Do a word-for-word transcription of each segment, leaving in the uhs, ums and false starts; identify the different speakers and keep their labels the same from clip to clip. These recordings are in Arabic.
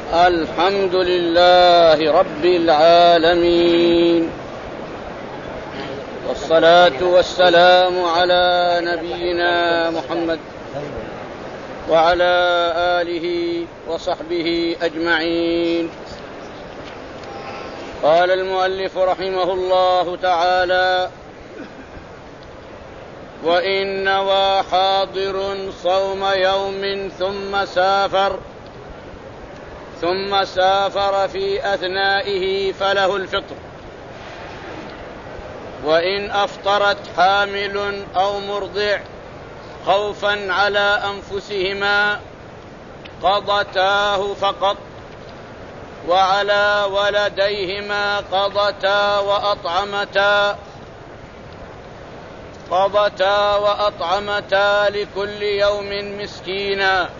Speaker 1: الحمد لله رب العالمين، والصلاة والسلام على نبينا محمد وعلى آله وصحبه أجمعين. قال المؤلف رحمه الله تعالى: وإن نوى حاضر صوم يوم ثم سافر ثم سافر في أثنائه فله الفطر، وإن أفطرت حامل أو مرضع خوفا على أنفسهما قضتاه فقط، وعلى ولديهما قضتا وأطعمتا قضتا وأطعمتا لكل يوم مسكينا.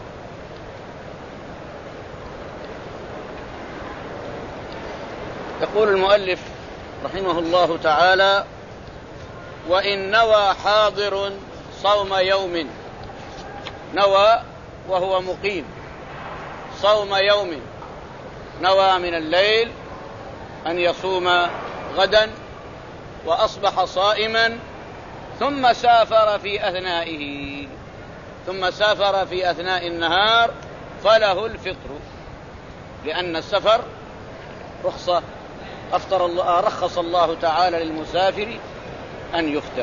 Speaker 1: يقول المؤلف رحمه الله تعالى: وإن نوى حاضر صوم يوم، نوى وهو مقيم صوم يوم، نوى من الليل أن يصوم غدا وأصبح صائما، ثم سافر في أثنائه ثم سافر في أثناء النهار فله الفطر، لأن السفر رخصة أفطر الله رخص الله تعالى للمسافر أن يفطر.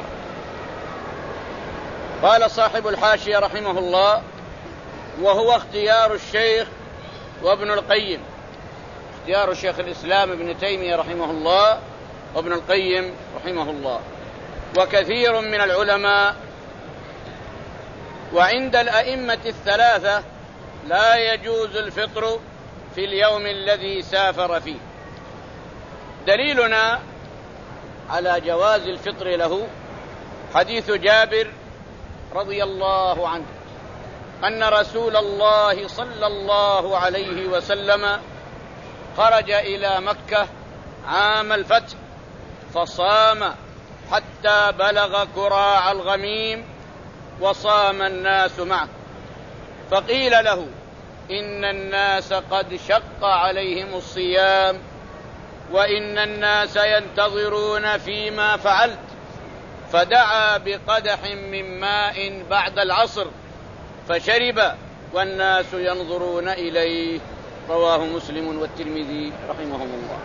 Speaker 1: قال صاحب الحاشية رحمه الله: وهو اختيار الشيخ وابن القيم، اختيار شيخ الإسلام ابن تيمية رحمه الله وابن القيم رحمه الله وكثير من العلماء. وعند الأئمة الثلاثة لا يجوز الفطر في اليوم الذي سافر فيه. دليلنا على جواز الفطر له حديث جابر رضي الله عنه أن رسول الله صلى الله عليه وسلم خرج إلى مكة عام الفتح فصام حتى بلغ كراع الغميم وصام الناس معه، فقيل له: إن الناس قد شق عليهم الصيام، وإن الناس ينتظرون فيما فعلت، فدعا بقدح من ماء بعد العصر فشرب والناس ينظرون إليه. رواه مسلم والترمذي رحمهم الله.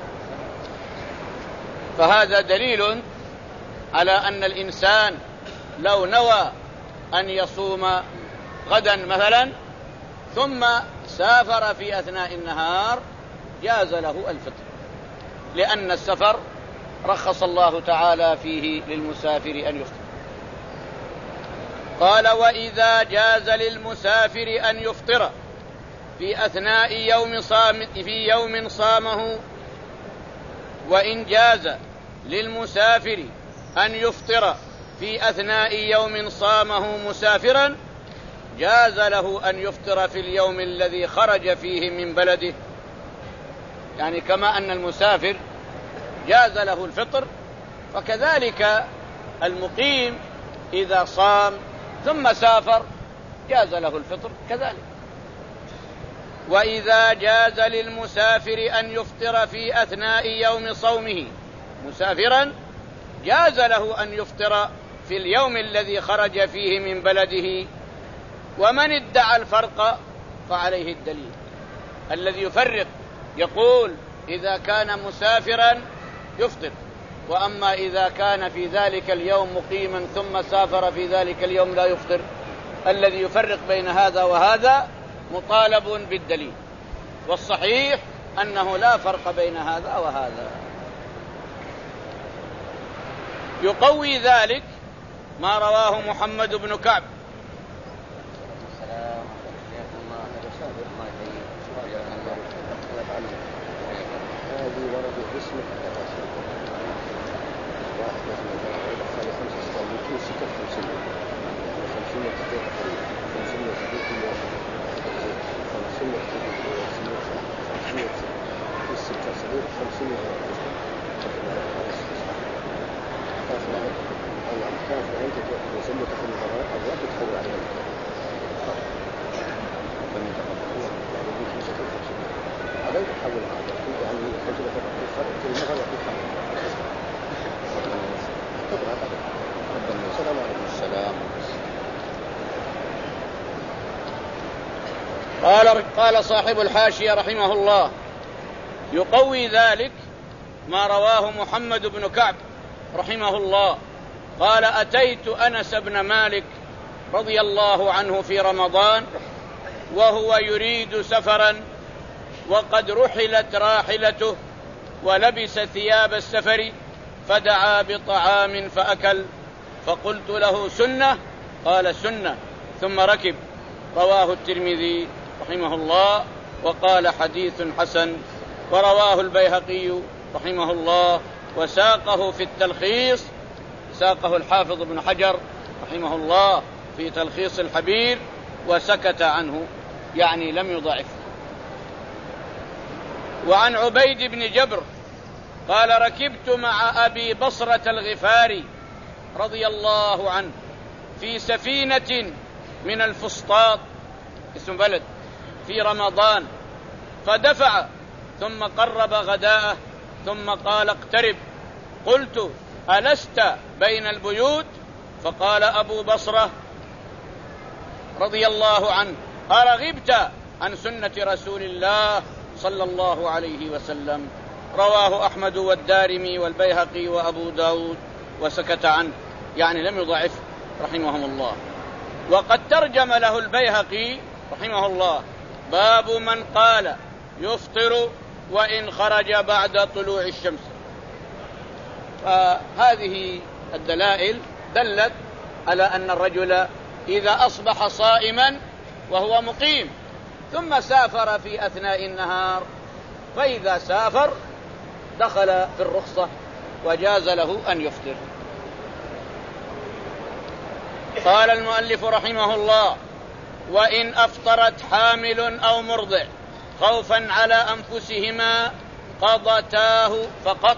Speaker 1: فهذا دليل على أن الإنسان لو نوى أن يصوم غدا مثلا ثم سافر في أثناء النهار جاز له الفطر، لأن السفر رخص الله تعالى فيه للمسافر أن يفطر. قال: وإذا جاز للمسافر أن يفطر في أثناء يوم صام في يوم صامه، وإن جاز للمسافر أن يفطر في أثناء يوم صامه مسافرا جاز له أن يفطر في اليوم الذي خرج فيه من بلده. يعني كما أن المسافر جاز له الفطر، فكذلك المقيم إذا صام ثم سافر جاز له الفطر كذلك. وإذا جاز للمسافر أن يفطر في أثناء يوم صومه مسافرا جاز له أن يفطر في اليوم الذي خرج فيه من بلده. ومن ادعى الفرق فعليه الدليل. الذي يفرق يقول إذا كان مسافرا يفطر، وأما إذا كان في ذلك اليوم مقيما ثم سافر في ذلك اليوم لا يفطر. الذي يفرق بين هذا وهذا مطالب بالدليل، والصحيح أنه لا فرق بين هذا وهذا. يقوي ذلك ما رواه محمد بن كعب قال قال صاحب الحاشية رحمه الله: يقوي ذلك ما رواه محمد بن كعب رحمه الله قال: أتيت أنس بن مالك رضي الله عنه في رمضان وهو يريد سفرا وقد رحلت راحلته ولبس ثياب السفر، فدعا بطعام فأكل، فقلت له: سنة؟ قال: سنة، ثم ركب. رواه الترمذي رحمه الله وقال: حديث حسن. ورواه البيهقي رحمه الله وساقه في التلخيص، ساقه الحافظ ابن حجر رحمه الله في تلخيص الحبير وسكت عنه، يعني لم يضعف. وعن عبيد بن جبر قال: ركبت مع أبي بصرة الغفاري رضي الله عنه في سفينة من الفسطاط، اسم بلد، في رمضان، فدفع ثم قرب غداءه ثم قال: اقترب. قلت: ألست بين البيوت؟ فقال أبو بصرة رضي الله عنه: أرغبت عن سنة رسول الله صلى الله عليه وسلم. رواه أحمد والدارمي والبيهقي وأبو داود وسكت عنه، يعني لم يضعف رحمهم الله. وقد ترجم له البيهقي رحمه الله: باب من قال يفطر وإن خرج بعد طلوع الشمس. فهذه الدلائل دلت على أن الرجل إذا أصبح صائما وهو مقيم ثم سافر في أثناء النهار، فإذا سافر دخل في الرخصة وجاز له أن يفطر. قال المؤلف رحمه الله: وإن أفطرت حامل أو مرضع خوفا على أنفسهما قضتاه فقط.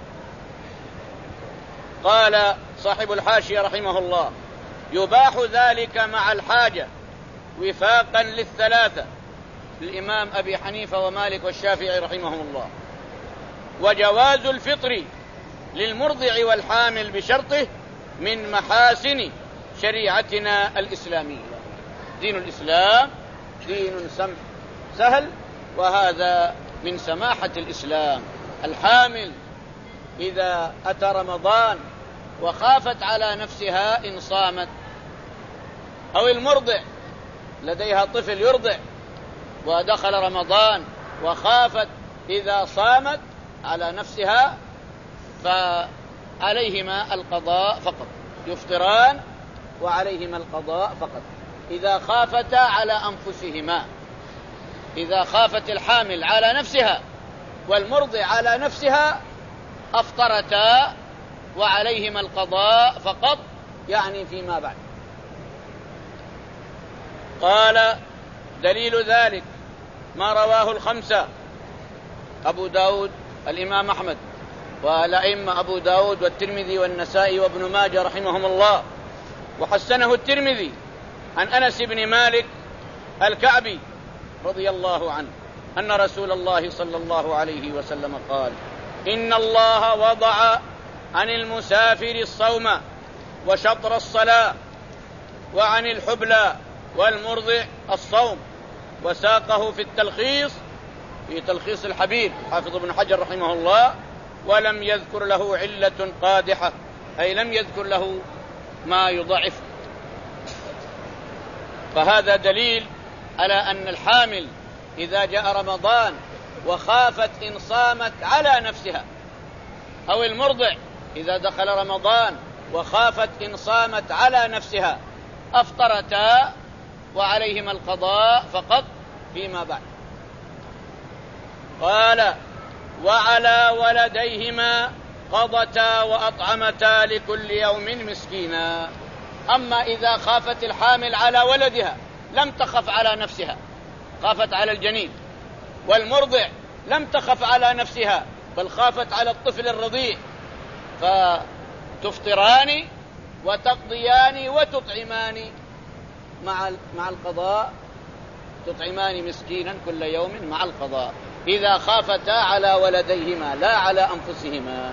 Speaker 1: قال صاحب الحاشية رحمه الله: يباح ذلك مع الحاجة وفاقا للثلاثة، الإمام أبي حنيفة ومالك والشافعي رحمهم الله. وجواز الفطر للمرضع والحامل بشرطه من محاسن شريعتنا الإسلامية. دين الإسلام دين سمح سهل، وهذا من سماحة الإسلام. الحامل إذا أتى رمضان وخافت على نفسها إن صامت، أو المرضع لديها طفل يرضع ودخل رمضان وخافت إذا صامت على نفسها، فعليهما القضاء فقط، يفطران وعليهما القضاء فقط إذا خافتا على أنفسهما. إذا خافت الحامل على نفسها والمرضع على نفسها أفطرتا وعليهما القضاء فقط، يعني فيما بعد. قال: دليل ذلك ما رواه الخمسة: أبو داود، الإمام أحمد، والأئمة أبو داود والترمذي والنسائي وابن ماجه رحمهم الله، وحسنه الترمذي عن أنس بن مالك الكعبي رضي الله عنه أن رسول الله صلى الله عليه وسلم قال: إن الله وضع عن المسافر الصوم وشطر الصلاة، وعن الحبلى والمرضع الصوم. وساقه في التلخيص، في تلخيص الحبير، حافظ ابن حجر رحمه الله، ولم يذكر له علة قادحة، أي لم يذكر له ما يضعف. فهذا دليل على أن الحامل إذا جاء رمضان وخافت إن صامت على نفسها، أو المرضع إذا دخل رمضان وخافت إن صامت على نفسها، أفطرتا وعليهما القضاء فقط فيما بعد. قال: وعلى ولديهما قضتا وأطعمتا لكل يوم مسكينا. أما إذا خافت الحامل على ولدها لم تخف على نفسها، خافت على الجنين، والمرضع لم تخف على نفسها بل خافت على الطفل الرضيع، فتفطران وتقضيان وتطعمان مع مع القضاء، تطعمان مسكينا كل يوم مع القضاء، إذا خافتا على ولديهما لا على أنفسهما.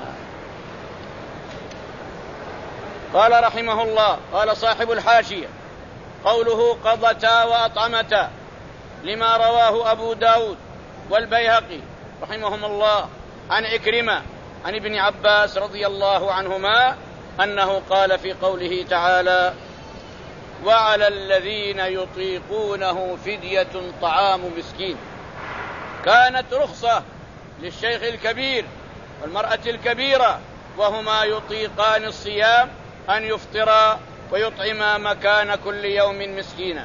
Speaker 1: قال رحمه الله: قال صاحب الحاشية: قوله قضتا وأطعمتا لما رواه أبو داود والبيهقي رحمهم الله عن عكرمة عن ابن عباس رضي الله عنهما أنه قال في قوله تعالى: وعلى الذين يطيقونه فدية طعام مسكين. كانت رخصة للشيخ الكبير والمرأة الكبيرة وهما يطيقان الصيام أن يفطرا ويطعما مكان كل يوم مسكينا.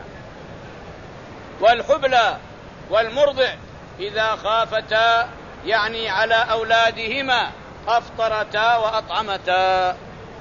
Speaker 1: والحبلى والمرضع إذا خافتا يعني على أولادهما أفطرتا وأطعمتا.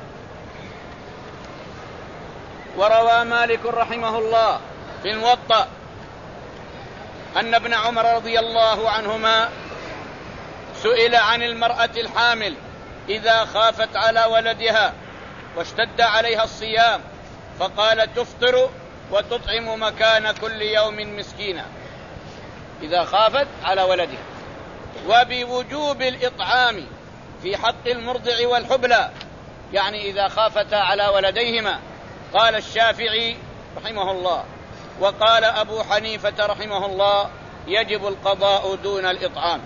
Speaker 1: وروى مالك رحمه الله في الموطأ أن ابن عمر رضي الله عنهما سئل عن المرأة الحامل إذا خافت على ولدها واشتد عليها الصيام، فقال: تفطر وتطعم مكان كل يوم مسكينا، إذا خافت على ولدها. وبوجوب الإطعام في حق المرضع والحبلى، يعني إذا خافتا على ولديهما. قال الشافعي رحمه الله وقال أبو حنيفة رحمه الله: يجب القضاء دون الإطعام.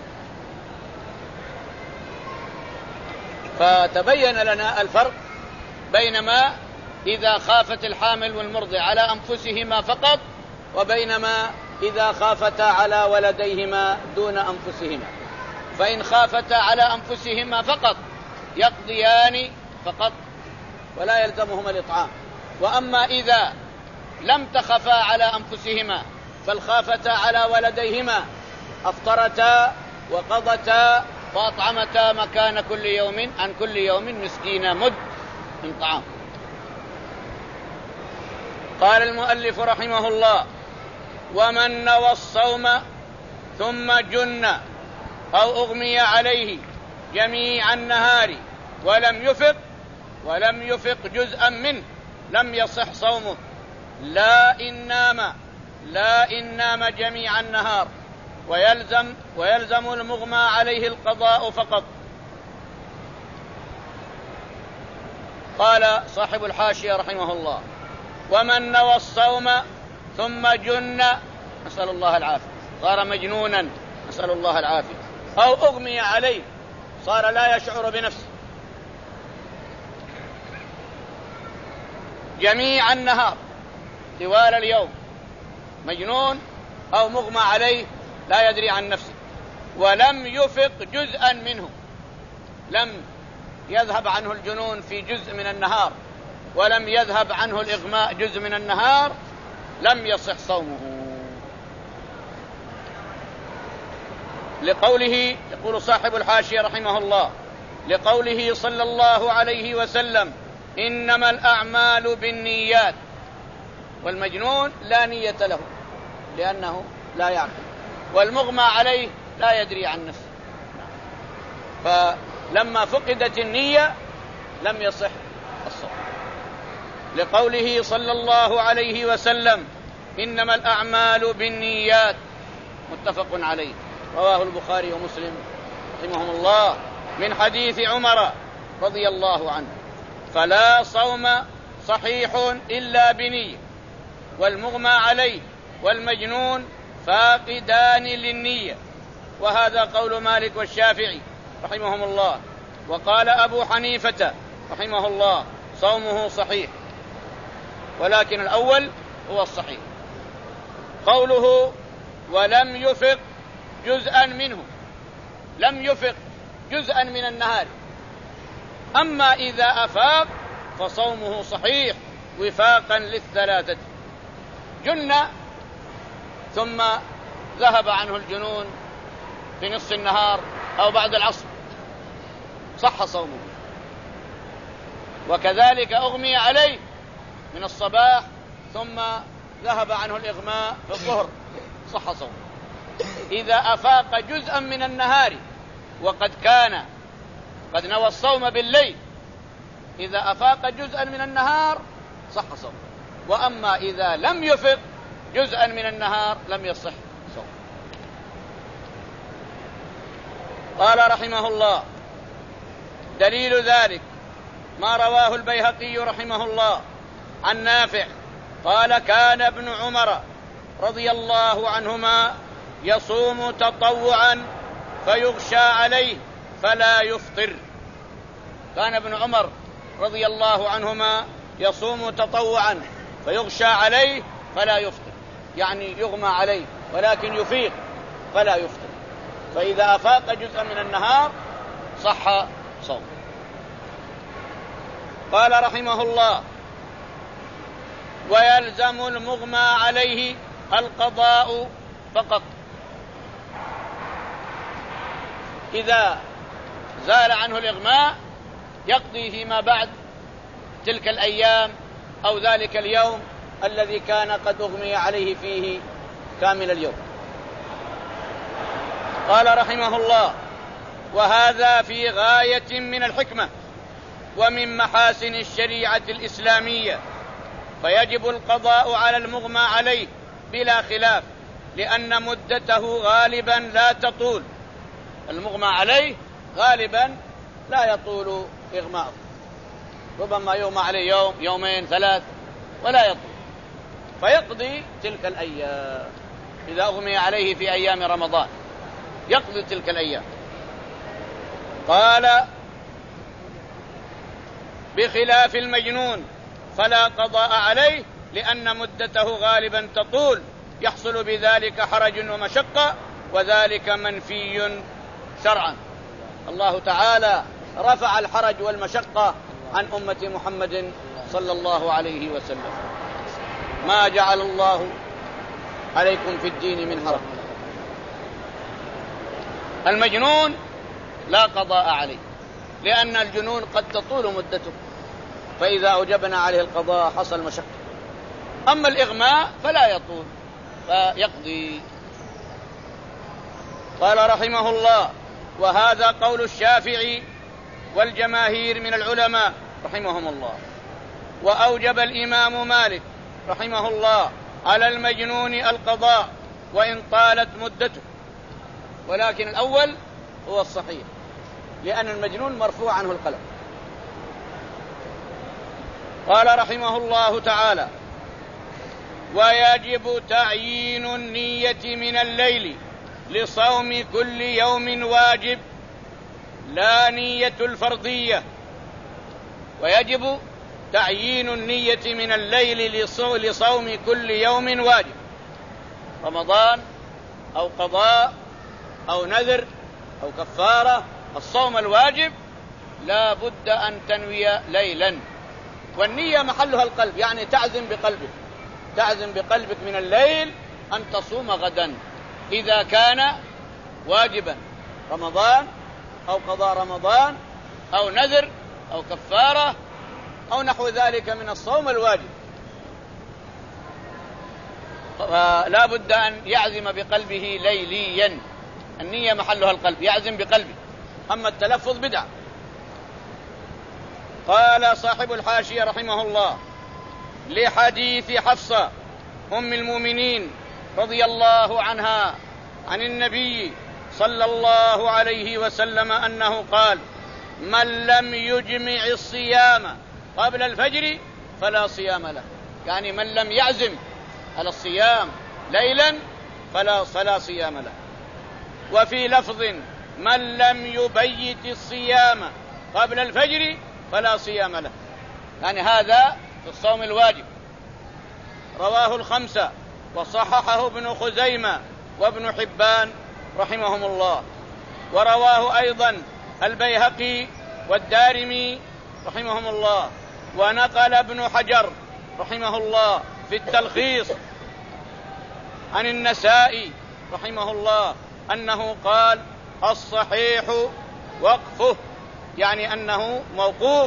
Speaker 1: فتبين لنا الفرق بينما إذا خافت الحامل والمرضع على أنفسهما فقط، وبينما إذا خافتا على ولديهما دون أنفسهما. فإن خافتا على أنفسهما فقط يقضيان فقط ولا يلزمهما الإطعام. وأما إذا لم تخفا على أنفسهما بل خافتا على ولديهما أفطرتا وقضتا وأطعمتا مكان كل يوم عن كل يوم مسكين مد من طعام. قال المؤلف رحمه الله: ومن نوى الصوم ثم جن أو أغمي عليه جميع النهار ولم يفق ولم يفق جزءا منه لم يصح صومه، لا إن نام لا إن نام جميع النهار، ويلزم ويلزم المغمى عليه القضاء فقط. قال صاحب الحاشية رحمه الله: ومن نوى الصوم ثم جن، نسأل الله العافية، صار مجنونا، نسأل الله العافية، أو أغمي عليه، صار لا يشعر بنفسه، جميع النهار طوال اليوم مجنون أو مغمى عليه لا يدري عن نفسه، ولم يفق جزءا منه، لم يذهب عنه الجنون في جزء من النهار ولم يذهب عنه الإغماء جزء من النهار، لم يصح صومه. لقوله، يقول صاحب الحاشية رحمه الله: لقوله صلى الله عليه وسلم: إنما الأعمال بالنيات. والمجنون لا نية له لأنه لا يعقل، والمغمى عليه لا يدري عن نفسه، فلما فقدت النية لم يصح الصوم. لقوله صلى الله عليه وسلم: إنما الأعمال بالنيات، متفق عليه، رواه البخاري ومسلم رحمهم الله من حديث عمر رضي الله عنه. فلا صوم صحيح إلا بنية، والمغمى عليه والمجنون فاقدان للنية، وهذا قول مالك والشافعي رحمهم الله. وقال أبو حنيفة رحمه الله: صومه صحيح، ولكن الأول هو الصحيح. قوله ولم يفق جزءا منه، لم يفق جزءا من النهار، أما إذا أفاق فصومه صحيح وفاقا للثلاثة. جن ثم ذهب عنه الجنون في نصف النهار أو بعد العصر، صح صومه. وكذلك أغمي عليه من الصباح ثم ذهب عنه الإغماء في الظهر، صح صومه. إذا أفاق جزءا من النهار وقد كان قد نوى الصوم بالليل، إذا أفاق جزءا من النهار صح صومه. وأما إذا لم يفق جزءا من النهار لم يصح صومه. قال رحمه الله: دليل ذلك ما رواه البيهقي رحمه الله عن نافع قال: كان ابن عمر رضي الله عنهما يصوم تطوعا فيغشى عليه فلا يفطر. كان ابن عمر رضي الله عنهما يصوم تطوعا فيغشى عليه فلا يفطر، يعني يغمى عليه ولكن يفيق فلا يفطر، فإذا أفاق جزءا من النهار صح صوم. قال رحمه الله: ويلزم المغمى عليه القضاء فقط. إذا زال عنه الإغماء يقضي فيما بعد تلك الأيام أو ذلك اليوم الذي كان قد أغمي عليه فيه كامل اليوم. قال رحمه الله: وهذا في غاية من الحكمة ومن محاسن الشريعة الإسلامية، فيجب القضاء على المغمى عليه بلا خلاف، لأن مدته غالبا لا تطول. المغمى عليه غالبا لا يطول إغماءه، ربما يغمى عليه يوم يومين ثلاث ولا يطول، فيقضي تلك الأيام. إذا أغمي عليه في أيام رمضان يقضي تلك الأيام. قال: بخلاف المجنون فلا قضاء عليه، لأن مدته غالبا تطول، يحصل بذلك حرج ومشقة، وذلك منفي شرعا. الله تعالى رفع الحرج والمشقة عن أمة محمد صلى الله عليه وسلم. ما جعل الله عليكم في الدين من حرج. المجنون لا قضاء عليه، لأن الجنون قد تطول مدته، فإذا أوجبنا عليه القضاء حصل مشقة. أما الإغماء فلا يطول فيقضي. قال رحمه الله: وهذا قول الشافعي والجماهير من العلماء رحمهم الله. وأوجب الإمام مالك رحمه الله على المجنون القضاء وإن طالت مدته، ولكن الأول هو الصحيح، لأن المجنون مرفوع عنه القلم. قال رحمه الله تعالى: ويجب تعيين النية من الليل لصوم كل يوم واجب، لا نية الفرضية. ويجب تعيين النية من الليل لصوم كل يوم واجب، رمضان أو قضاء أو نذر أو كفارة. الصوم الواجب لا بد أن تنوي ليلا، والنية محلها القلب، يعني تعزم بقلبك، تعزم بقلبك من الليل أن تصوم غدا إذا كان واجبا، رمضان أو قضاء رمضان أو نذر أو كفارة أو نحو ذلك من الصوم الواجب. لا بد أن يعزم بقلبه ليليا، النية محلها القلب، يعزم بقلبه. أما التلفظ بدعة. قال صاحب الحاشية رحمه الله: لحديث حفصة أم المؤمنين رضي الله عنها عن النبي صلى الله عليه وسلم أنه قال: من لم يجمع الصيام قبل الفجر فلا صيام له، يعني من لم يعزم على الصيام ليلا فلا فلا صيام له. وفي لفظ: من لم يبيت الصيام قبل الفجر فلا صيام له، يعني هذا في الصوم الواجب. رواه الخمسة وصححه ابن خزيمة وابن حبان رحمهم الله. ورواه أيضا البيهقي والدارمي رحمهم الله. ونقل ابن حجر رحمه الله في التلخيص عن النسائي رحمه الله أنه قال: الصحيح وقفه، يعني أنه موقوف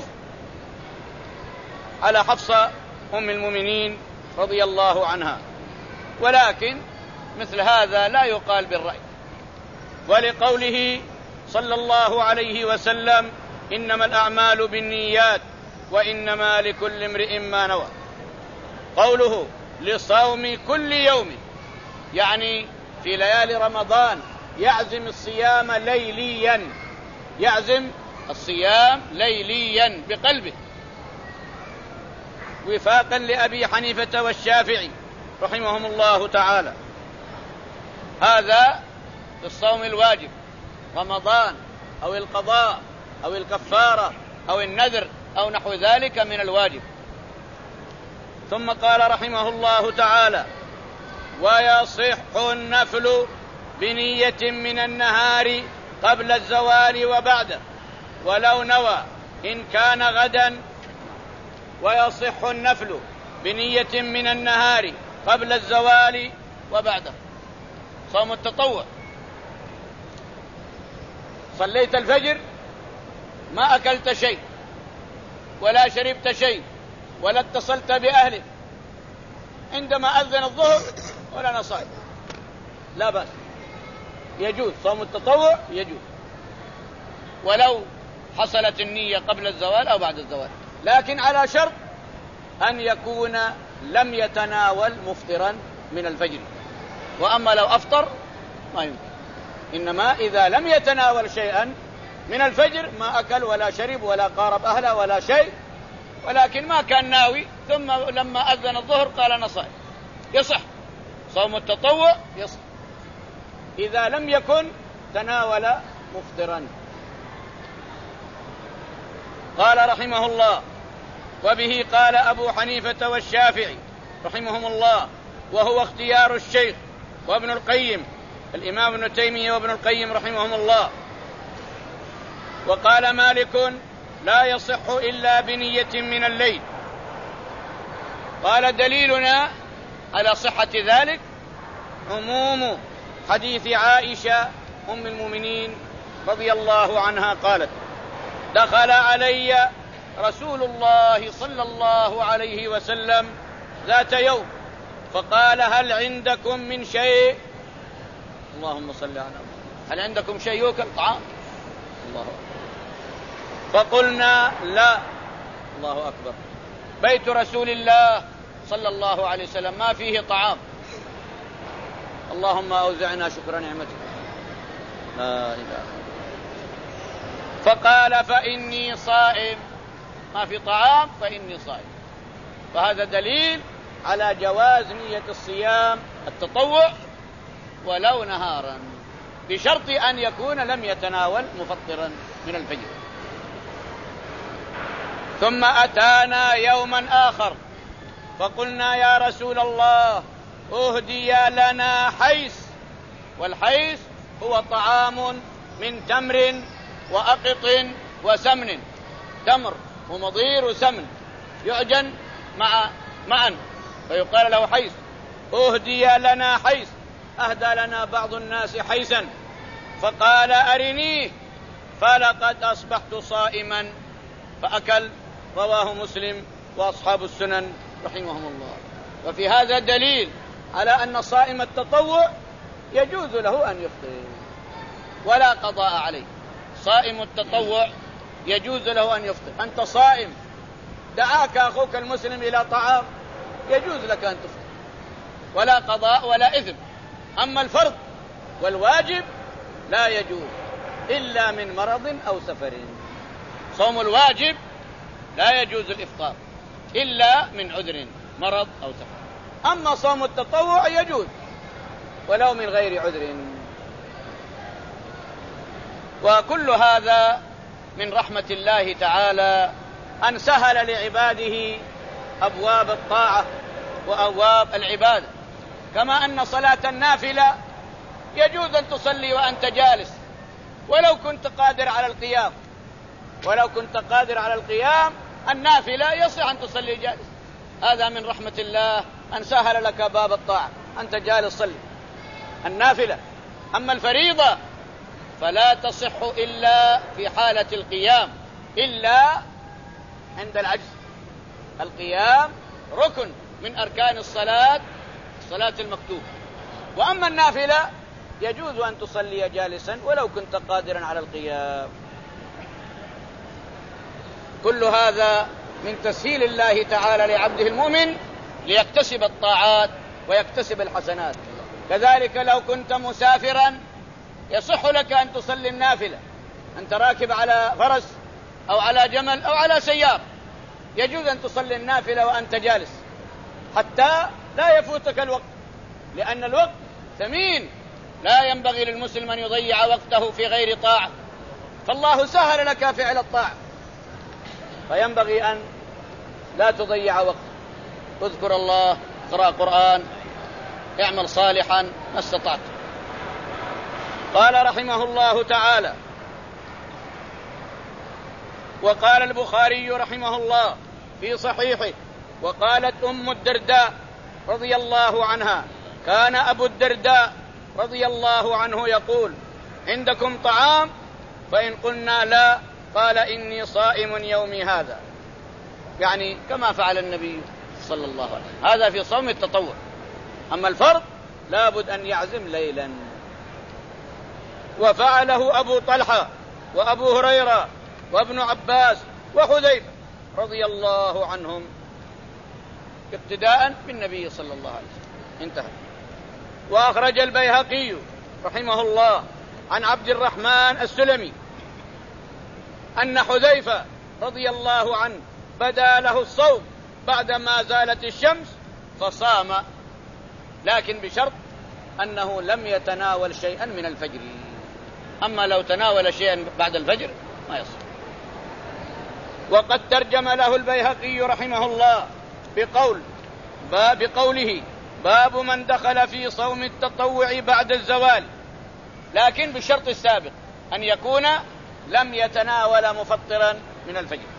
Speaker 1: على حفصة أم المؤمنين رضي الله عنها. ولكن مثل هذا لا يقال بالرأي، ولقوله صلى الله عليه وسلم: إنما الأعمال بالنيات وإنما لكل امرئ ما نوى. قوله لصوم كل يوم، يعني في ليالي رمضان يعزم الصيام ليليا، يعزم الصيام ليليا بقلبه، وفاقا لأبي حنيفة والشافعي رحمهم الله تعالى. هذا في الصوم الواجب، رمضان أو القضاء أو الكفارة أو النذر أو نحو ذلك من الواجب. ثم قال رحمه الله تعالى: ويصح النفل بنية من النهار قبل الزوال وبعده ولو نوى إن كان غدا. ويصح النفل بنية من النهار قبل الزوال وبعده. صوم التطوع، صليت الفجر ما أكلت شيء ولا شربت شيء ولا اتصلت بأهلك، عندما أذن الظهر ولا نصائب، لا بأس، يجوز صوم التطوع، يجوز ولو حصلت النية قبل الزوال أو بعد الزوال، لكن على شرط أن يكون لم يتناول مفطرا من الفجر. وأما لو أفطر ما يمكن، إنما إذا لم يتناول شيئا من الفجر، ما أكل ولا شرب ولا قارب أهله ولا شيء، ولكن ما كان ناوي، ثم لما أذن الظهر قال نصائب، يصح صوم التطوع، يصح إذا لم يكن تناول مفطرا. قال رحمه الله: وبه قال أبو حنيفة والشافعي رحمهم الله، وهو اختيار الشيخ وابن القيم، الإمام ابن تيمية وابن القيم رحمهم الله. وقال مالك: لا يصح إلا بنية من الليل. قال: دليلنا على صحة ذلك عموم حديث عائشة أم المؤمنين رضي الله عنها قالت: دخل علي رسول الله صلى الله عليه وسلم ذات يوم فقال: هل عندكم من شيء؟ اللهم صل على محمد. هل عندكم شيء يؤكل، طعام؟ الله أكبر. فقلنا: لا. الله أكبر. بيت رسول الله صلى الله عليه وسلم ما فيه طعام. اللهم أوزعنا شكر نعمتك. لا إله. فقال: فإني صائم. ما في طعام فإني صائم. فهذا دليل على جواز نية الصيام التطوع ولو نهارا، بشرط أن يكون لم يتناول مفطرا من الفجر. ثم أتانا يوما آخر فقلنا: يا رسول الله، أهدي لنا حيس. والحيس هو طعام من تمر وأقط وسمن، تمر ومضير وسمن يعجن مع معا فيقال له حيس. أهدي لنا حيس، أهدى لنا بعض الناس حيسا، فقال: أرنيه، فلقد أصبحت صائما، فأكل. رواه مسلم وأصحاب السنن رحمهم الله. وفي هذا دليل على أن صائم التطوع يجوز له أن يفطر ولا قضاء عليه. صائم التطوع يجوز له أن يفطر. أنت صائم، دعاك أخوك المسلم إلى طعام، يجوز لك أن تفطر ولا قضاء ولا إثم. أما الفرض والواجب لا يجوز إلا من مرض أو سفر. صوم الواجب لا يجوز الإفطار إلا من عذر، مرض أو سفر. أما صوم التطوع يجوز ولو من غير عذر. وكل هذا من رحمة الله تعالى أن سهل لعباده أبواب الطاعة وأبواب العبادة. كما أن صلاة النافلة يجوز أن تصلي وأنت جالس ولو كنت قادر على القيام، ولو كنت قادر على القيام النافلة يصح أن تصلي جالس. هذا من رحمة الله أن سهل لك باب الطاعة، أنت جالس صلي النافلة. أما الفريضة فلا تصح إلا في حالة القيام، إلا عند العجز. القيام ركن من أركان الصلاة، الصلاة المكتوبة. وأما النافلة يجوز أن تصلي جالسا ولو كنت قادرا على القيام. كل هذا من تسهيل الله تعالى لعبده المؤمن ليكتسب الطاعات ويكتسب الحسنات. كذلك لو كنت مسافرا يصح لك أن تصلي النافلة، أنت راكب على فرس أو على جمل أو على سيارة، يجوز أن تصلي النافلة وأنت جالس حتى لا يفوتك الوقت، لأن الوقت ثمين، لا ينبغي للمسلم أن يضيع وقته في غير طاعة، فالله سهل لك فعل الطاعة، فينبغي أن لا تضيع وقت. اذكر الله، اقرأ قرآن، اعمل صالحا ما استطعت. قال رحمه الله تعالى: وقال البخاري رحمه الله في صحيحه: وقالت أم الدرداء رضي الله عنها: كان أبو الدرداء رضي الله عنه يقول: عندكم طعام؟ فإن قلنا لا قال: إني صائم يومي هذا، يعني كما فعل النبي صلى الله عليه وسلم. هذا في صوم التطوع، أما الفرض لابد أن يعزم ليلا. وفعله أبو طلحة وأبو هريرة وابن عباس وحذيفة رضي الله عنهم اقتداء بالنبي صلى الله عليه وسلم. انتهى. وأخرج البيهقي رحمه الله عن عبد الرحمن السلمي أن حذيفة رضي الله عنه بدا له الصوم بعدما زالت الشمس فصام، لكن بشرط أنه لم يتناول شيئا من الفجر، أما لو تناول شيئا بعد الفجر ما يصوم. وقد ترجم له البيهقي رحمه الله بقول بقوله: باب من دخل في صوم التطوع بعد الزوال، لكن بالشرط السابق أن يكون لم يتناول مفطرا من الفجر.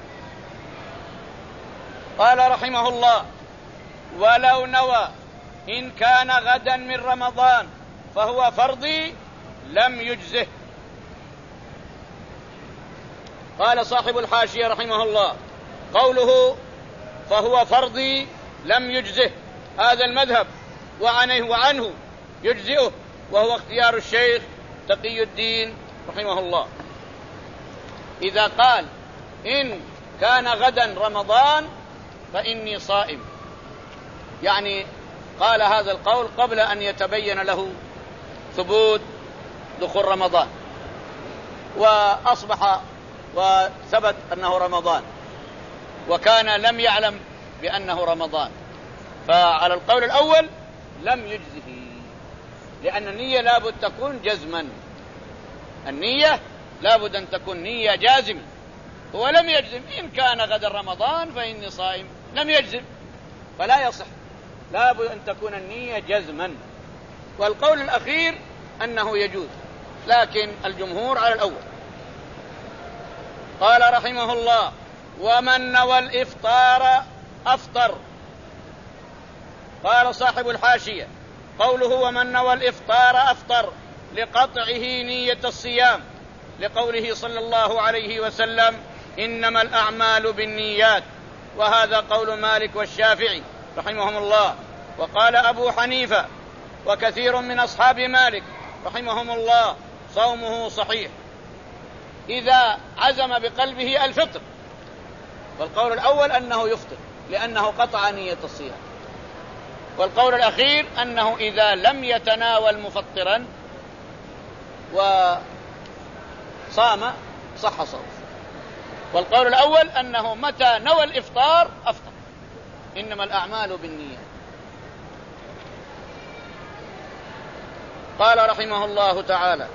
Speaker 1: قال رحمه الله: ولو نوى إن كان غدا من رمضان فهو فرضي لم يجزه. قال صاحب الحاشية رحمه الله: قوله فهو فرضي لم يجزه هذا المذهب وعنه وعنه يجزئه، وهو اختيار الشيخ تقي الدين رحمه الله. إذا قال إن كان غدا رمضان فإني صائم، يعني قال هذا القول قبل أن يتبين له ثبوت دخول رمضان، وأصبح وثبت أنه رمضان، وكان لم يعلم بأنه رمضان، فعلى القول الأول لم يجزه، لأن النية لابد تكون جزما، النية لابد أن تكون نية جازمة. هو لم يجزم إن كان غدا رمضان فإني صائم، لم يجزم فلا يصح، لابد أن تكون النية جزما. والقول الأخير أنه يجوز، لكن الجمهور على الأول. قال رحمه الله: ومن نوى الإفطار أفطر. قال صاحب الحاشية: قوله ومن نوى الإفطار أفطر لقطعه نية الصيام، لقوله صلى الله عليه وسلم: إنما الأعمال بالنيات، وهذا قول مالك والشافعي رحمهم الله. وقال أبو حنيفة وكثير من أصحاب مالك رحمهم الله: صومه صحيح إذا عزم بقلبه الفطر. والقول الأول أنه يفطر لأنه قطع نية الصيام، والقول الأخير أنه إذا لم يتناول مفطرا وصام صح صومه. والقول الأول أنه متى نوى الإفطار أفطر، إنما الأعمال بالنية. قال رحمه الله تعالى: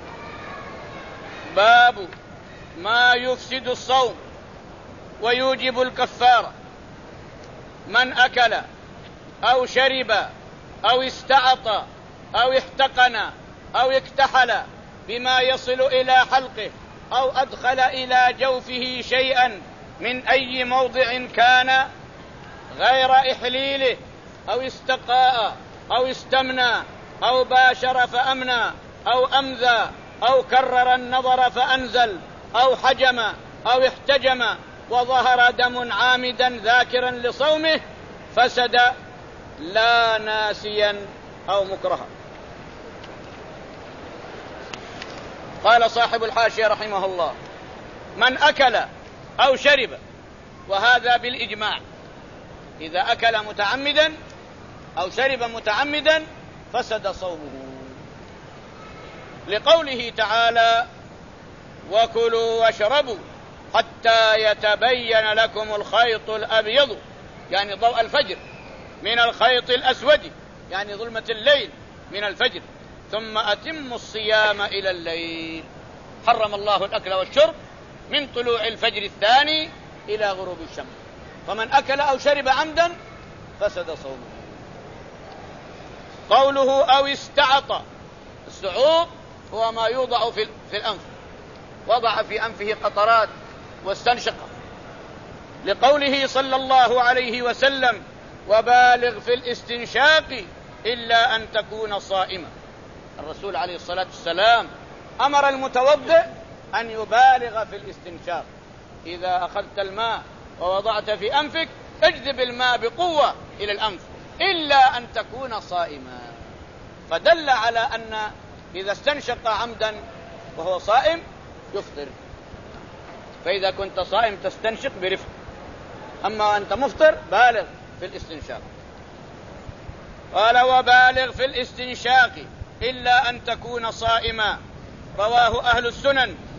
Speaker 1: باب ما يفسد الصوم ويوجب الكفارة: من أكل أو شرب أو استعط أو احتقن أو اكتحل بما يصل إلى حلقه أو أدخل إلى جوفه شيئا من أي موضع كان غير إحليله، أو استقاء أو استمنى أو باشر فأمنى أو أمذى أو كرر النظر فأنزل أو حجم أو احتجم وظهر دم عامدا ذاكرا لصومه فسد لا ناسيا أو مكرها. قال صاحب الحاشية رحمه الله: من أكل أو شرب، وهذا بالإجماع، إذا أكل متعمدا أو شرب متعمدا فسد صومه، لقوله تعالى: وكلوا واشربوا حتى يتبين لكم الخيط الأبيض، يعني ضوء الفجر، من الخيط الأسود يعني ظلمة الليل من الفجر، ثم أتموا الصيام إلى الليل. حرم الله الأكل والشرب من طلوع الفجر الثاني إلى غروب الشمس، فمن أكل أو شرب عمدا فسد صومه. قوله أو استعط، السعوط هو ما يوضع في الأنف، وضع في أنفه قطرات واستنشق، لقوله صلى الله عليه وسلم وبالغ في الاستنشاق إلا أن تكون صائما. الرسول عليه الصلاة والسلام أمر المتوضئ أن يبالغ في الاستنشاق، إذا أخذت الماء ووضعت في أنفك اجذب الماء بقوة إلى الأنف إلا أن تكون صائما، فدل على أن إذا استنشق عمدا وهو صائم يفطر، فإذا كنت صائم تستنشق برفق، أما أنت مفطر بالغ في الاستنشاق. قال وبالغ في الاستنشاق إلا أن تكون صائما، رواه أهل السنن